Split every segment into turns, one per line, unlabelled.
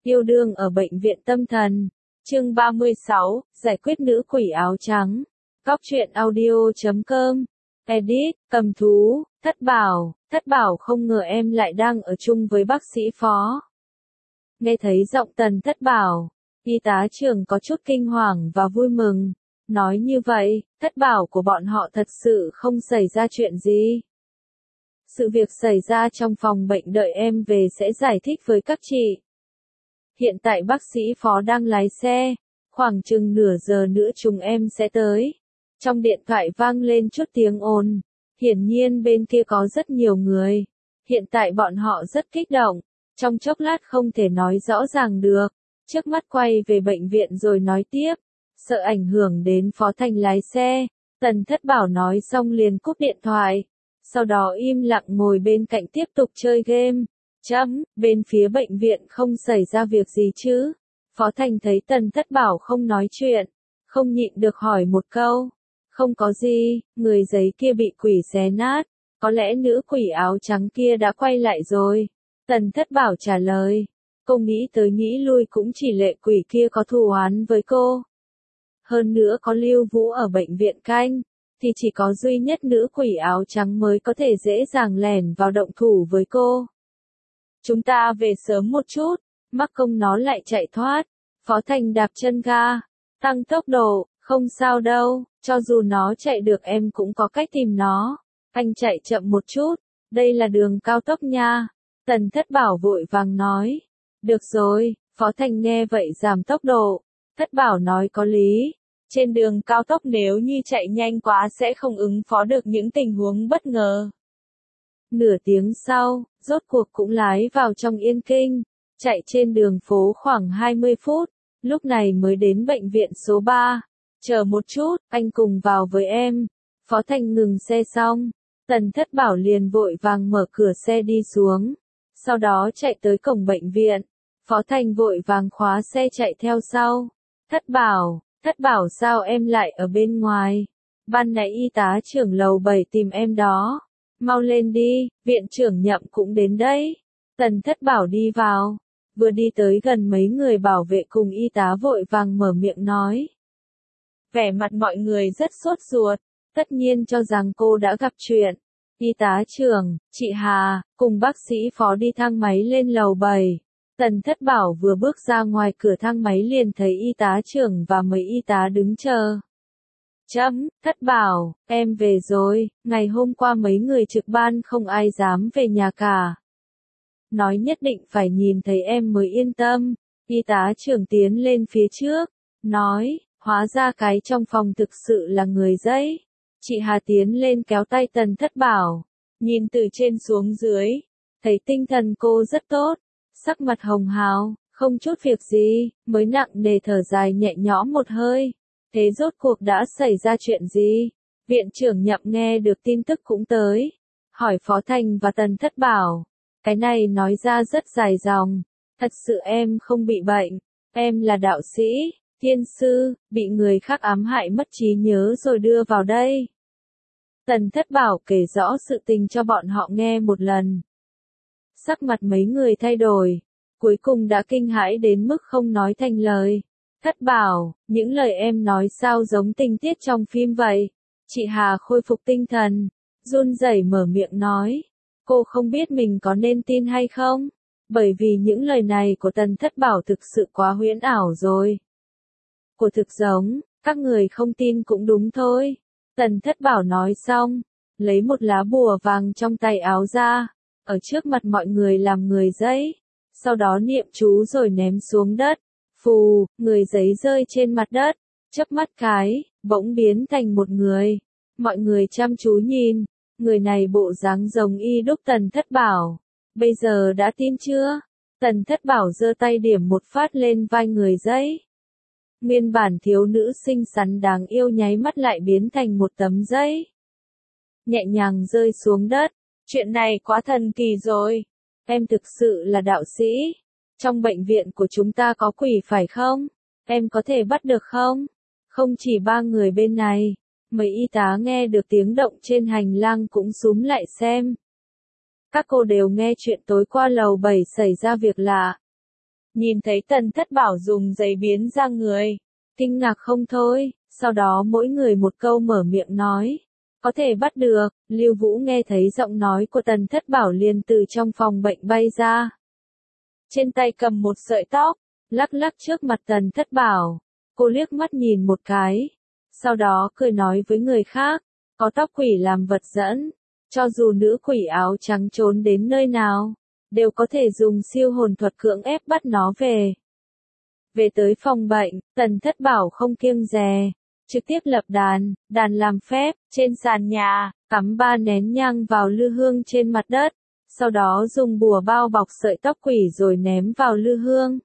Yêu đương ở bệnh viện tâm thần. Chương 36, giải quyết nữ quỷ áo trắng. Góc truyện audio.com. Edit, cầm thú, Thất Bảo không ngờ em lại đang ở chung với bác sĩ Phó. Nghe thấy giọng Tần Thất Bảo, y tá trưởng có chút kinh hoàng và vui mừng. Nói như vậy, Thất Bảo của bọn họ thật sự không xảy ra chuyện gì. Sự việc xảy ra trong phòng bệnh đợi em về sẽ giải thích với các chị. Hiện tại bác sĩ Phó đang lái xe, khoảng chừng nửa giờ nữa chúng em sẽ tới. Trong điện thoại vang lên chút tiếng ồn, hiển nhiên bên kia có rất nhiều người. Hiện tại bọn họ rất kích động, trong chốc lát không thể nói rõ ràng được. Trước mắt quay về bệnh viện rồi nói tiếp, sợ ảnh hưởng đến Phó Thành lái xe. Tần Thất Bảo nói xong liền cúp điện thoại, sau đó im lặng ngồi bên cạnh tiếp tục chơi game. Bên phía bệnh viện không xảy ra việc gì chứ? Phó Thành thấy Tần Thất Bảo không nói chuyện, không nhịn được hỏi một câu. Không có gì, người giấy kia bị quỷ xé nát, có lẽ nữ quỷ áo trắng kia đã quay lại rồi. Tần Thất Bảo trả lời, cô nghĩ tới nghĩ lui cũng chỉ lệ quỷ kia có thù oán với cô. Hơn nữa có Lưu Vũ ở bệnh viện canh, thì chỉ có duy nhất nữ quỷ áo trắng mới có thể dễ dàng lẻn vào động thủ với cô. Chúng ta về sớm một chút, mắc công nó lại chạy thoát. Phó Thành đạp chân ga, tăng tốc độ, không sao đâu, cho dù nó chạy được em cũng có cách tìm nó. Anh chạy chậm một chút, đây là đường cao tốc nha. Tần Thất Bảo vội vàng nói. Được rồi, Phó Thành nghe vậy giảm tốc độ. Thất Bảo nói có lý. Trên đường cao tốc nếu như chạy nhanh quá sẽ không ứng phó được những tình huống bất ngờ. Nửa tiếng sau, rốt cuộc cũng lái vào trong Yên Kinh, chạy trên đường phố khoảng 20 phút, lúc này mới đến bệnh viện số 3. Chờ một chút, anh cùng vào với em. Phó Thành ngừng xe xong, Tần Thất Bảo liền vội vàng mở cửa xe đi xuống, sau đó chạy tới cổng bệnh viện. Phó Thành vội vàng khóa xe chạy theo sau. Thất Bảo sao em lại ở bên ngoài? Ban nãy y tá trưởng lầu 7 tìm em đó. Mau lên đi, viện trưởng Nhậm cũng đến đấy. Tần Thất Bảo đi vào, vừa đi tới gần mấy người bảo vệ cùng y tá vội vàng mở miệng nói. Vẻ mặt mọi người rất sốt ruột, tất nhiên cho rằng cô đã gặp chuyện. Y tá trưởng, chị Hà, cùng bác sĩ Phó đi thang máy lên lầu 7. Tần Thất Bảo vừa bước ra ngoài cửa thang máy liền thấy y tá trưởng và mấy y tá đứng chờ. Thất Bảo, em về rồi, ngày hôm qua mấy người trực ban không ai dám về nhà cả. Nói nhất định phải nhìn thấy em mới yên tâm. Y tá trưởng tiến lên phía trước, nói, hóa ra cái trong phòng thực sự là người giấy. Chị Hà tiến lên kéo tay Tần Thất Bảo, nhìn từ trên xuống dưới, thấy tinh thần cô rất tốt, sắc mặt hồng hào, không chút việc gì, mới nặng nề thở dài nhẹ nhõm một hơi. Thế rốt cuộc đã xảy ra chuyện gì? Viện trưởng Nhậm nghe được tin tức cũng tới, hỏi Phó Thành và Tần Thất Bảo. Cái này nói ra rất dài dòng, thật sự em không bị bệnh, em là đạo sĩ, thiên sư, bị người khác ám hại mất trí nhớ rồi đưa vào đây. Tần Thất Bảo kể rõ sự tình cho bọn họ nghe một lần. Sắc mặt mấy người thay đổi, cuối cùng đã kinh hãi đến mức không nói thành lời. Thất Bảo, những lời em nói sao giống tình tiết trong phim vậy? Chị Hà khôi phục tinh thần, run rẩy mở miệng nói. Cô không biết mình có nên tin hay không? Bởi vì những lời này của Tần Thất Bảo thực sự quá huyễn ảo rồi. Của thực giống, các người không tin cũng đúng thôi. Tần Thất Bảo nói xong, lấy một lá bùa vàng trong tay áo ra, ở trước mặt mọi người làm người giấy, sau đó niệm chú rồi ném xuống đất. Phù, người giấy rơi trên mặt đất, chớp mắt cái, bỗng biến thành một người. Mọi người chăm chú nhìn, người này bộ dáng giống y đúc Tần Thất Bảo. Bây giờ đã tin chưa? Tần Thất Bảo giơ tay điểm một phát lên vai người giấy. Nguyên bản thiếu nữ xinh xắn đáng yêu nháy mắt lại biến thành một tấm giấy. Nhẹ nhàng rơi xuống đất. Chuyện này quá thần kỳ rồi. Em thực sự là đạo sĩ. Trong bệnh viện của chúng ta có quỷ phải không? Em có thể bắt được không? Không chỉ ba người bên này, mấy y tá nghe được tiếng động trên hành lang cũng xúm lại xem. Các cô đều nghe chuyện tối qua lầu 7 xảy ra việc lạ. Nhìn thấy Tần Thất Bảo dùng giấy biến ra người, kinh ngạc không thôi, sau đó mỗi người một câu mở miệng nói. Có thể bắt được, Lưu Vũ nghe thấy giọng nói của Tần Thất Bảo liền từ trong phòng bệnh bay ra. Trên tay cầm một sợi tóc, lắc lắc trước mặt Tần Thất Bảo. Cô liếc mắt nhìn một cái, sau đó cười nói với người khác, có tóc quỷ làm vật dẫn, cho dù nữ quỷ áo trắng trốn đến nơi nào, đều có thể dùng siêu hồn thuật cưỡng ép bắt nó về. Về tới phòng bệnh, Tần Thất Bảo không kiêng dè, trực tiếp lập đàn làm phép, trên sàn nhà, cắm 3 nén nhang vào lư hương trên mặt đất, sau đó dùng bùa bao bọc sợi tóc quỷ rồi ném vào lư hương.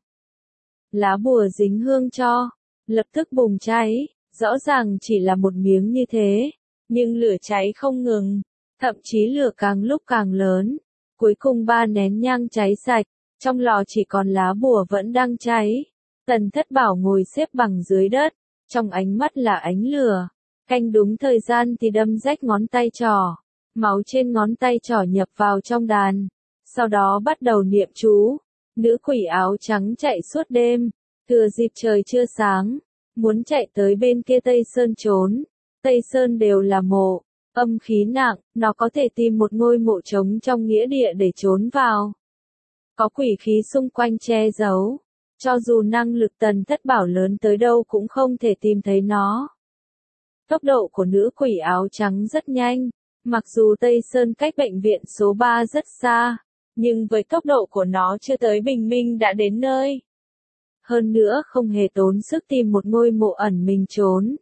Lá bùa dính hương cho, lập tức bùng cháy, rõ ràng chỉ là một miếng như thế, nhưng lửa cháy không ngừng, thậm chí lửa càng lúc càng lớn. Cuối cùng 3 nén nhang cháy sạch, trong lò chỉ còn lá bùa vẫn đang cháy. Tần Thất Bảo ngồi xếp bằng dưới đất, trong ánh mắt là ánh lửa. Canh đúng thời gian thì đâm rách ngón tay trỏ, máu trên ngón tay trỏ nhập vào trong đàn. Sau đó bắt đầu niệm chú. Nữ quỷ áo trắng chạy suốt đêm, thừa dịp trời chưa sáng, muốn chạy tới bên kia Tây Sơn trốn. Tây Sơn đều là mộ, âm khí nặng, nó có thể tìm một ngôi mộ trống trong nghĩa địa để trốn vào. Có quỷ khí xung quanh che giấu, cho dù năng lực Tần Thất Bảo lớn tới đâu cũng không thể tìm thấy nó. Tốc độ của nữ quỷ áo trắng rất nhanh, mặc dù Tây Sơn cách bệnh viện số 3 rất xa, nhưng với tốc độ của nó chưa tới bình minh đã đến nơi. Hơn nữa không hề tốn sức tìm một ngôi mộ ẩn mình trốn.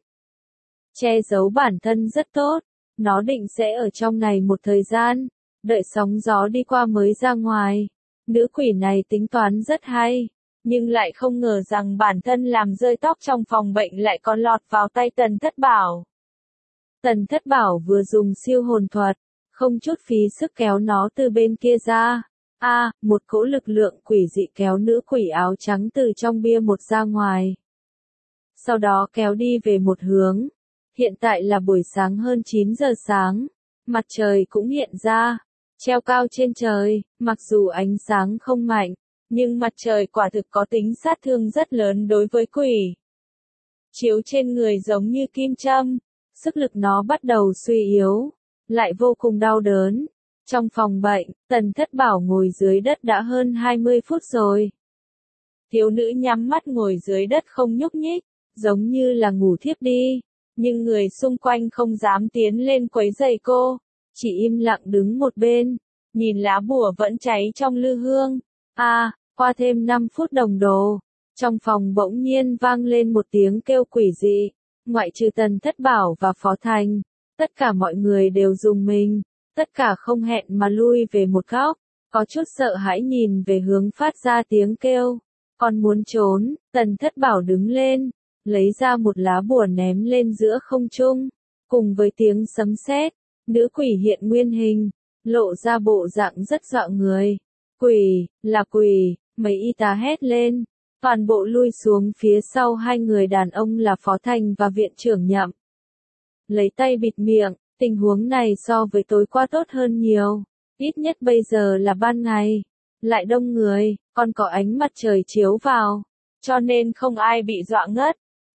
Che giấu bản thân rất tốt, nó định sẽ ở trong này một thời gian, đợi sóng gió đi qua mới ra ngoài. Nữ quỷ này tính toán rất hay, nhưng lại không ngờ rằng bản thân làm rơi tóc trong phòng bệnh lại còn lọt vào tay Tần Thất Bảo. Tần Thất Bảo vừa dùng siêu hồn thuật, không chút phí sức kéo nó từ bên kia ra. Một cỗ lực lượng quỷ dị kéo nữ quỷ áo trắng từ trong bia một ra ngoài. Sau đó kéo đi về một hướng. Hiện tại là buổi sáng hơn 9 giờ sáng, mặt trời cũng hiện ra, treo cao trên trời, mặc dù ánh sáng không mạnh, nhưng mặt trời quả thực có tính sát thương rất lớn đối với quỷ. Chiếu trên người giống như kim châm, sức lực nó bắt đầu suy yếu, lại vô cùng đau đớn. Trong phòng bệnh, Tần Thất Bảo ngồi dưới đất đã hơn 20 phút rồi. Thiếu nữ nhắm mắt ngồi dưới đất không nhúc nhích, giống như là ngủ thiếp đi. Nhưng người xung quanh không dám tiến lên quấy rầy cô, chỉ im lặng đứng một bên, nhìn lá bùa vẫn cháy trong lư hương. Qua thêm 5 phút đồng hồ, trong phòng bỗng nhiên vang lên một tiếng kêu quỷ dị, ngoại trừ Tần Thất Bảo và Phó Thành, tất cả mọi người đều rùng mình, tất cả không hẹn mà lui về một góc, có chút sợ hãi nhìn về hướng phát ra tiếng kêu, còn muốn trốn. Tần Thất Bảo đứng lên, lấy ra một lá bùa ném lên giữa không trung, cùng với tiếng sấm sét, nữ quỷ hiện nguyên hình, lộ ra bộ dạng rất dọa người. Quỷ, là quỷ, mấy y tá hét lên, toàn bộ lui xuống phía sau hai người đàn ông là Phó Thành và viện trưởng Nhậm. Lấy tay bịt miệng, tình huống này so với tối qua tốt hơn nhiều, ít nhất bây giờ là ban ngày, lại đông người, còn có ánh mặt trời chiếu vào, cho nên không ai bị dọa ngất.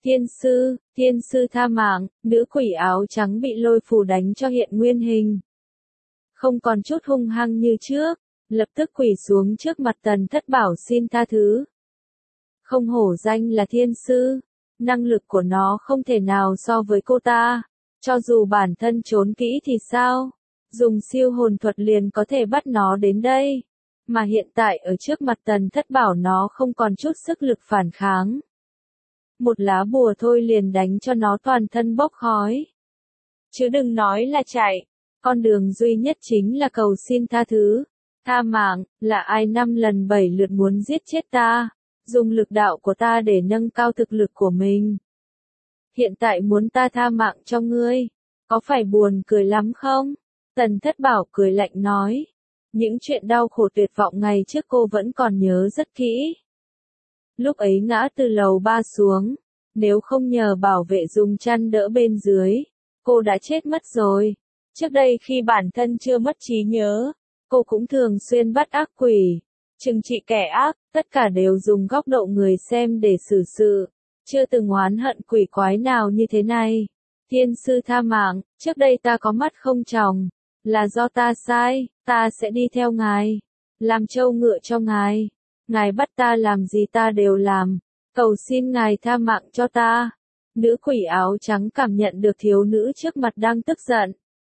Thiên sư tha mạng, nữ quỷ áo trắng bị lôi phù đánh cho hiện nguyên hình. Không còn chút hung hăng như trước, lập tức quỳ xuống trước mặt Tần Thất Bảo xin tha thứ. Không hổ danh là thiên sư, năng lực của nó không thể nào so với cô ta, cho dù bản thân trốn kỹ thì sao, dùng siêu hồn thuật liền có thể bắt nó đến đây, mà hiện tại ở trước mặt Tần Thất Bảo nó không còn chút sức lực phản kháng. Một lá bùa thôi liền đánh cho nó toàn thân bốc khói. Chứ đừng nói là chạy, con đường duy nhất chính là cầu xin tha thứ. Tha mạng, là ai 5 lần 7 lượt muốn giết chết ta, dùng lực đạo của ta để nâng cao thực lực của mình. Hiện tại muốn ta tha mạng cho ngươi, có phải buồn cười lắm không? Tần Thất Bảo cười lạnh nói. Những chuyện đau khổ tuyệt vọng ngày trước cô vẫn còn nhớ rất kỹ. Lúc ấy ngã từ lầu 3 xuống, nếu không nhờ bảo vệ dùng chăn đỡ bên dưới, cô đã chết mất rồi. Trước đây khi bản thân chưa mất trí nhớ, cô cũng thường xuyên bắt ác quỷ, trừng trị kẻ ác, tất cả đều dùng góc độ người xem để xử sự. Chưa từng oán hận quỷ quái nào như thế này. Thiên sư tha mạng, trước đây ta có mắt không tròng, là do ta sai, ta sẽ đi theo ngài, làm trâu ngựa cho ngài. Ngài bắt ta làm gì ta đều làm, cầu xin ngài tha mạng cho ta. Nữ quỷ áo trắng cảm nhận được thiếu nữ trước mặt đang tức giận.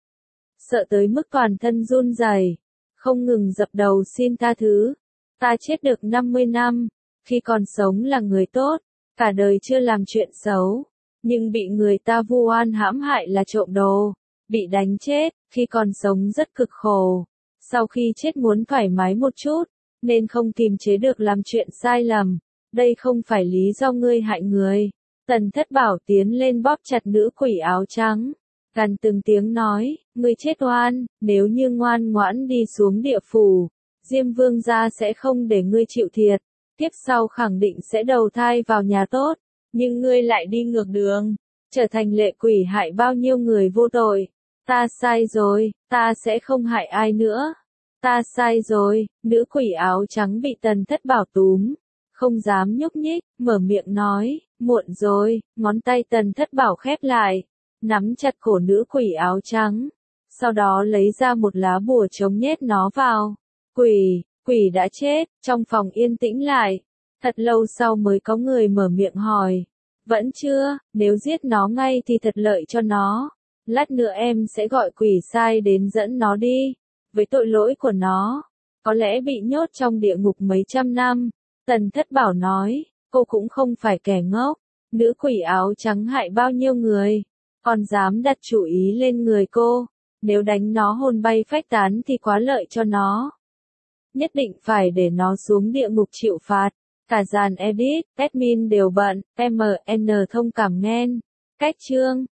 Sợ tới mức toàn thân run rẩy, không ngừng dập đầu xin tha thứ. Ta chết được 50 năm, khi còn sống là người tốt, cả đời chưa làm chuyện xấu, nhưng bị người ta vu oan hãm hại là trộm đồ, bị đánh chết, khi còn sống rất cực khổ. Sau khi chết muốn thoải mái một chút, nên không kiềm chế được làm chuyện sai lầm. Đây không phải lý do ngươi hại người. Tần Thất Bảo tiến lên bóp chặt nữ quỷ áo trắng, gằn từng tiếng nói, ngươi chết oan, nếu như ngoan ngoãn đi xuống địa phủ, Diêm Vương gia sẽ không để ngươi chịu thiệt, tiếp sau khẳng định sẽ đầu thai vào nhà tốt, nhưng ngươi lại đi ngược đường, trở thành lệ quỷ hại bao nhiêu người vô tội. Ta sai rồi, ta sẽ không hại ai nữa. Ta sai rồi, nữ quỷ áo trắng bị Tần Thất Bảo túm, không dám nhúc nhích, mở miệng nói, muộn rồi, ngón tay Tần Thất Bảo khép lại, nắm chặt cổ nữ quỷ áo trắng, sau đó lấy ra một lá bùa trống nhét nó vào. Quỷ đã chết, trong phòng yên tĩnh lại, thật lâu sau mới có người mở miệng hỏi, vẫn chưa, nếu giết nó ngay thì thật lợi cho nó, lát nữa em sẽ gọi quỷ sai đến dẫn nó đi, với tội lỗi của nó, có lẽ bị nhốt trong địa ngục mấy trăm năm. Tần Thất Bảo nói, cô cũng không phải kẻ ngốc, nữ quỷ áo trắng hại bao nhiêu người, còn dám đặt chủ ý lên người cô, nếu đánh nó hồn bay phách tán thì quá lợi cho nó. Nhất định phải để nó xuống địa ngục chịu phạt. Cả dàn edit, admin đều bận, MN thông cảm nghen. Cách chương